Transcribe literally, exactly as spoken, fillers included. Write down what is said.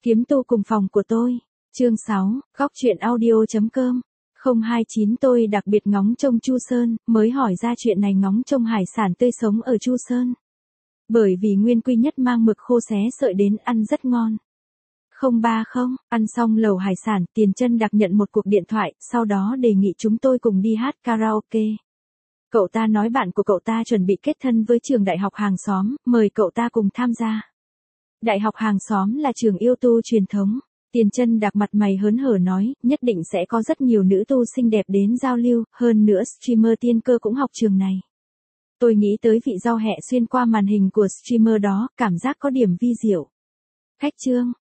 Kiếm tu cùng phòng của tôi. Chương sáu, góc chuyện audio.com. không hai chín tôi đặc biệt ngóng trông Chu Sơn, mới hỏi ra chuyện này ngóng trông hải sản tươi sống ở Chu Sơn. Bởi vì Nguyên Quy Nhất mang mực khô xé sợi đến ăn rất ngon. không ba không, ăn xong lẩu hải sản, Tiền Chân đặc nhận một cuộc điện thoại, sau đó đề nghị chúng tôi cùng đi hát karaoke. Cậu ta nói bạn của cậu ta chuẩn bị kết thân với trường đại học hàng xóm, mời cậu ta cùng tham gia. Đại học hàng xóm là trường yêu tu truyền thống. Tiền Chân đặc mặt mày hớn hở nói, nhất định sẽ có rất nhiều nữ tu xinh đẹp đến giao lưu, hơn nữa streamer tiên cơ cũng học trường này. Tôi nghĩ tới vị rau hẹ xuyên qua màn hình của streamer đó, cảm giác có điểm vi diệu. Khách trương,